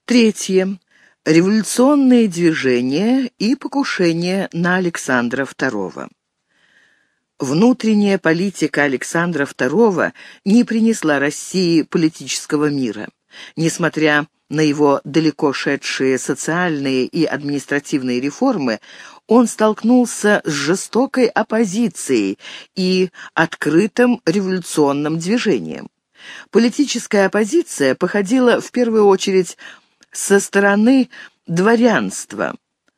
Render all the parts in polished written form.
Третье. Революционные движения и покушение на Александра II. Внутренняя политика Александра II не принесла России политического мира. Несмотря на его далеко шедшие социальные и административные реформы, он столкнулся с жестокой оппозицией и открытым революционным движением. Политическая оппозиция походила в первую очередь со стороны дворянства.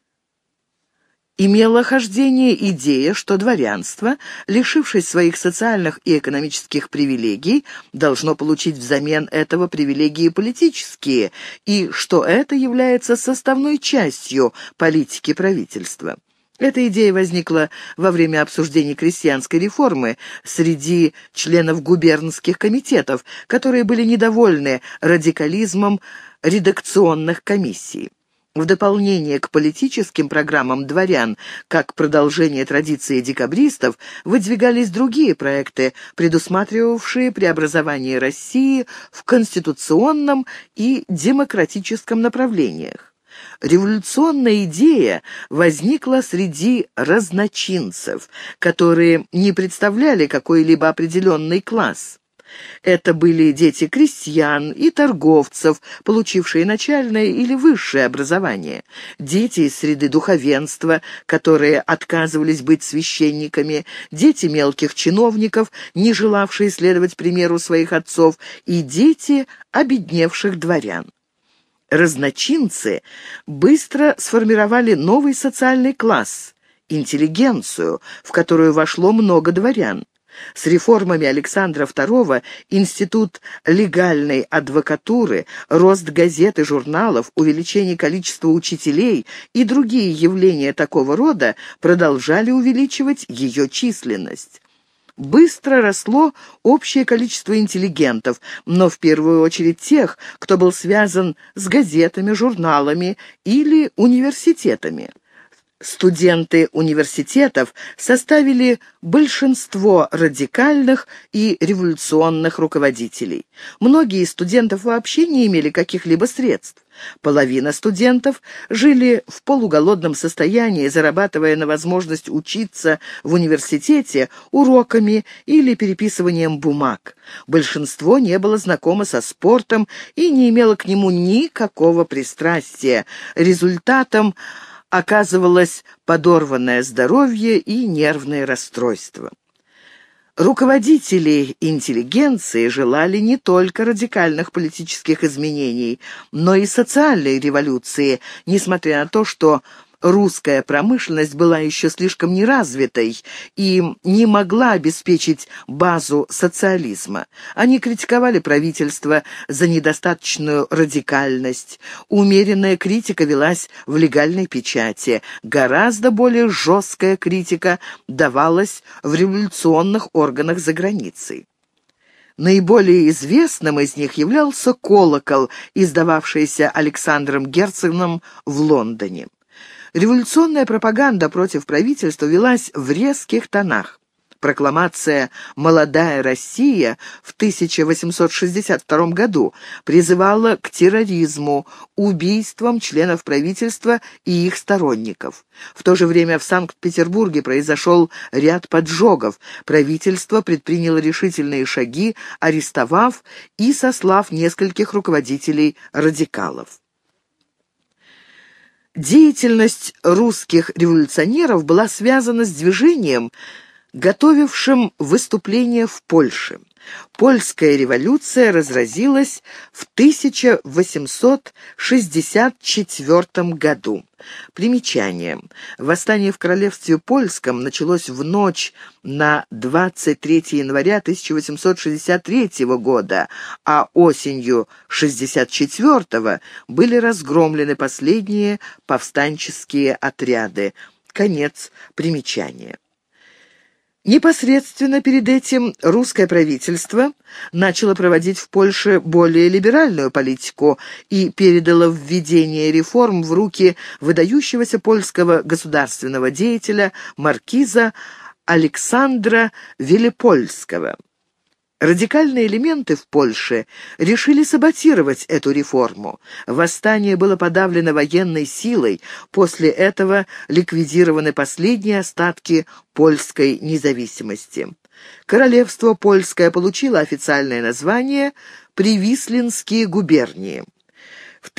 Имела хождение идея, что дворянство, лишившись своих социальных и экономических привилегий, должно получить взамен этого привилегии политические, и что это является составной частью политики правительства. Эта идея возникла во время обсуждений крестьянской реформы среди членов губернских комитетов, которые были недовольны радикализмом редакционных комиссий. В дополнение к политическим программам дворян, как продолжение традиции декабристов, выдвигались другие проекты, предусматривавшие преобразование России в конституционном и демократическом направлениях. Революционная идея возникла среди разночинцев, которые не представляли какой-либо определенный класс. Это были дети крестьян и торговцев, получившие начальное или высшее образование, дети из среды духовенства, которые отказывались быть священниками, дети мелких чиновников, не желавшие следовать примеру своих отцов, и дети обедневших дворян. Разночинцы быстро сформировали новый социальный класс – интеллигенцию, в которую вошло много дворян. С реформами Александра II институт легальной адвокатуры, рост газет и журналов, увеличение количества учителей и другие явления такого рода продолжали увеличивать ее численность. Быстро росло общее количество интеллигентов, но в первую очередь тех, кто был связан с газетами, журналами или университетами. Студенты университетов составили большинство радикальных и революционных руководителей. Многие из студентов вообще не имели каких-либо средств. Половина студентов жили в полуголодном состоянии, зарабатывая на возможность учиться в университете уроками или переписыванием бумаг. Большинство не было знакомо со спортом и не имело к нему никакого пристрастия. Результатом оказывалось подорванное здоровье и нервные расстройства. Руководители интеллигенции желали не только радикальных политических изменений, но и социальной революции, несмотря на то, что русская промышленность была еще слишком неразвитой и не могла обеспечить базу социализма. Они критиковали правительство за недостаточную радикальность. Умеренная критика велась в легальной печати. Гораздо более жесткая критика давалась в революционных органах за границей. Наиболее известным из них являлся «Колокол», издававшийся Александром Герценом в Лондоне. Революционная пропаганда против правительства велась в резких тонах. Прокламация «Молодая Россия» в 1862 году призывала к терроризму, убийствам членов правительства и их сторонников. В то же время в Санкт-Петербурге произошел ряд поджогов. Правительство предприняло решительные шаги, арестовав и сослав нескольких руководителей радикалов. Деятельность русских революционеров была связана с движением, готовившим выступление в Польше. Польская революция разразилась в 1864 году. Примечание. Восстание в королевстве Польском началось в ночь на 23 января 1863 года, а осенью 1864 были разгромлены последние повстанческие отряды. Конец примечания. Непосредственно перед этим русское правительство начало проводить в Польше более либеральную политику и передало введение реформ в руки выдающегося польского государственного деятеля маркиза Александра Велипольского. Радикальные элементы в Польше решили саботировать эту реформу. Восстание было подавлено военной силой, после этого ликвидированы последние остатки польской независимости. Королевство польское получило официальное название Привислинские губернии. В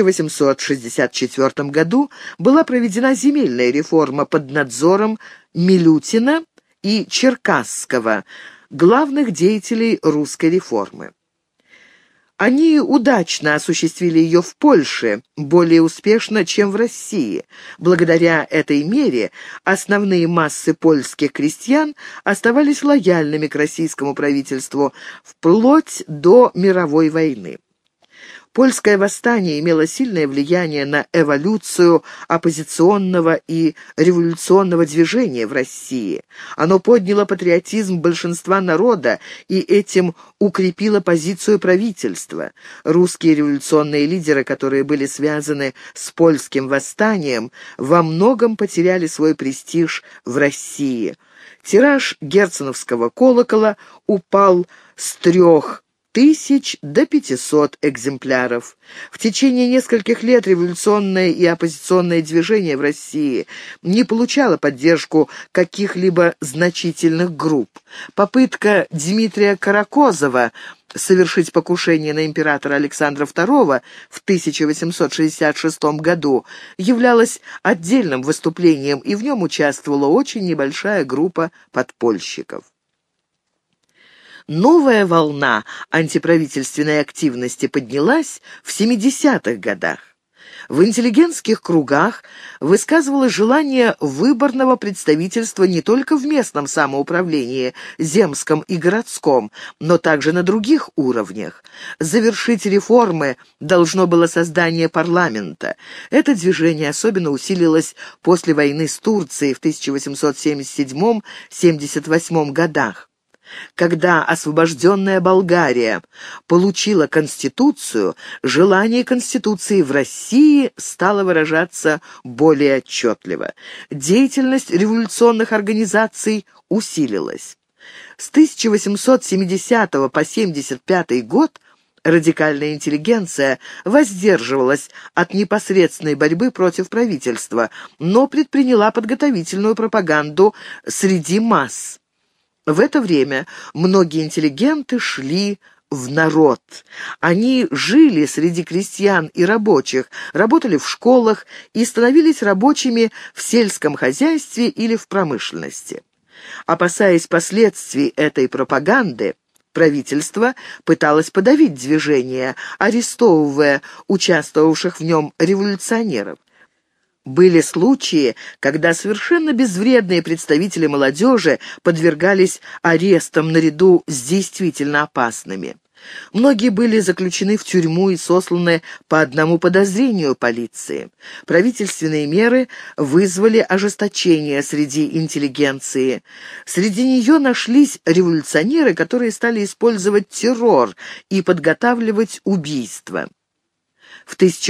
1864 году была проведена земельная реформа под надзором Милютина и Черкасского, главных деятелей русской реформы. Они удачно осуществили ее в Польше, более успешно, чем в России. Благодаря этой мере основные массы польских крестьян оставались лояльными к российскому правительству вплоть до мировой войны. Польское восстание имело сильное влияние на эволюцию оппозиционного и революционного движения в России. Оно подняло патриотизм большинства народа и этим укрепило позицию правительства. Русские революционные лидеры, которые были связаны с польским восстанием, во многом потеряли свой престиж в России. Тираж герценовского колокола упал с 3000 до 500 экземпляров. В течение нескольких лет революционное и оппозиционное движение в России не получало поддержку каких-либо значительных групп. Попытка Дмитрия Каракозова совершить покушение на императора Александра II в 1866 году являлась отдельным выступлением, и в нем участвовала очень небольшая группа подпольщиков. Новая волна антиправительственной активности поднялась в 70-х годах. В интеллигентских кругах высказывалось желание выборного представительства не только в местном самоуправлении, земском и городском, но также на других уровнях. Завершить реформы должно было создание парламента. Это движение особенно усилилось после войны с Турцией в 1877-78 годах. Когда освобожденная Болгария получила Конституцию, желание Конституции в России стало выражаться более отчетливо. Деятельность революционных организаций усилилась. С 1870 по 1975 год радикальная интеллигенция воздерживалась от непосредственной борьбы против правительства, но предприняла подготовительную пропаганду среди масс. В это время многие интеллигенты шли в народ. Они жили среди крестьян и рабочих, работали в школах и становились рабочими в сельском хозяйстве или в промышленности. Опасаясь последствий этой пропаганды, правительство пыталось подавить движение, арестовывая участвовавших в нем революционеров. Были случаи, когда совершенно безвредные представители молодежи подвергались арестам наряду с действительно опасными. Многие были заключены в тюрьму и сосланы по одному подозрению полиции. Правительственные меры вызвали ожесточение среди интеллигенции. Среди нее нашлись революционеры, которые стали использовать террор и подготавливать убийства. В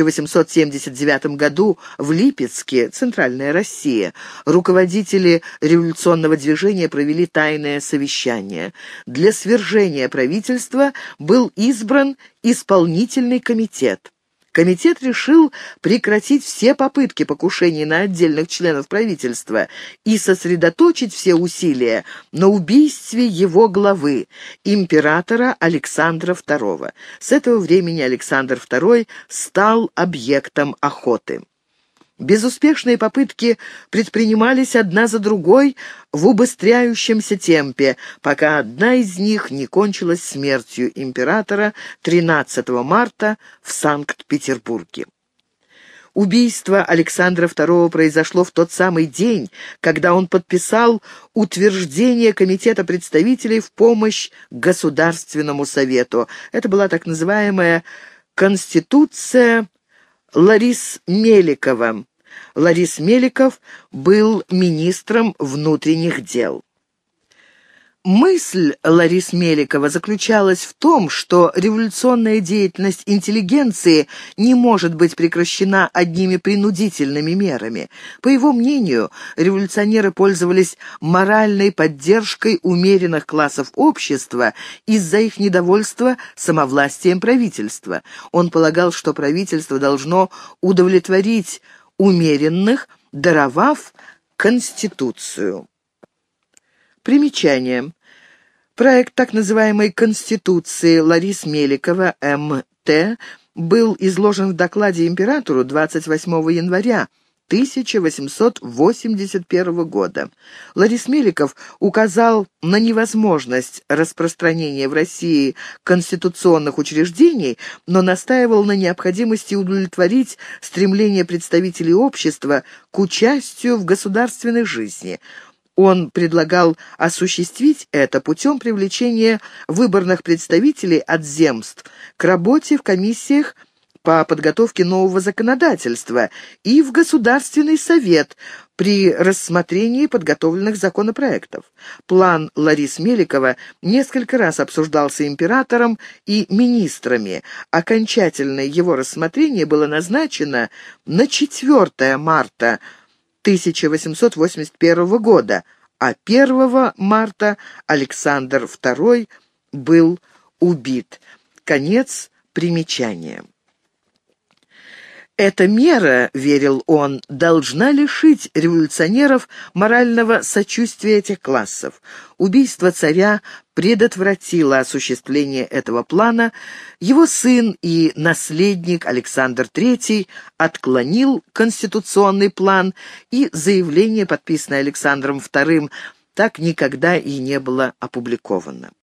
1879 году в Липецке, Центральная Россия, руководители революционного движения провели тайное совещание. Для свержения правительства был избран исполнительный комитет. Комитет решил прекратить все попытки покушений на отдельных членов правительства и сосредоточить все усилия на убийстве его главы, императора Александра II. С этого времени Александр II стал объектом охоты. Безуспешные попытки предпринимались одна за другой в убыстряющемся темпе, пока одна из них не кончилась смертью императора 13 марта в Санкт-Петербурге. Убийство Александра II произошло в тот самый день, когда он подписал утверждение Комитета представителей в помощь Государственному совету. Это была так называемая Конституция Ларис-Меликова. Ларис Меликов был министром внутренних дел. Мысль Ларисы Меликова заключалась в том, что революционная деятельность интеллигенции не может быть прекращена одними принудительными мерами. По его мнению, революционеры пользовались моральной поддержкой умеренных классов общества из-за их недовольства самовластием правительства. Он полагал, что правительство должно удовлетворить умеренных, даровав Конституцию. Примечание. Проект так называемой Конституции Ларисы Меликова, М.Т., был изложен в докладе императору 28 января 1881 года. Ларис Меликов указал на невозможность распространения в России конституционных учреждений, но настаивал на необходимости удовлетворить стремление представителей общества к участию в государственной жизни. Он предлагал осуществить это путем привлечения выборных представителей от земств к работе в комиссиях по подготовке нового законодательства и в Государственный совет при рассмотрении подготовленных законопроектов. План Ларисы Меликова несколько раз обсуждался императором и министрами. Окончательное его рассмотрение было назначено на 4 марта 1881 года, а 1 марта Александр II был убит. Конец примечания. Эта мера, верил он, должна лишить революционеров морального сочувствия этих классов. Убийство царя предотвратило осуществление этого плана. Его сын и наследник Александр III отклонил конституционный план, и заявление, подписанное Александром II, так никогда и не было опубликовано.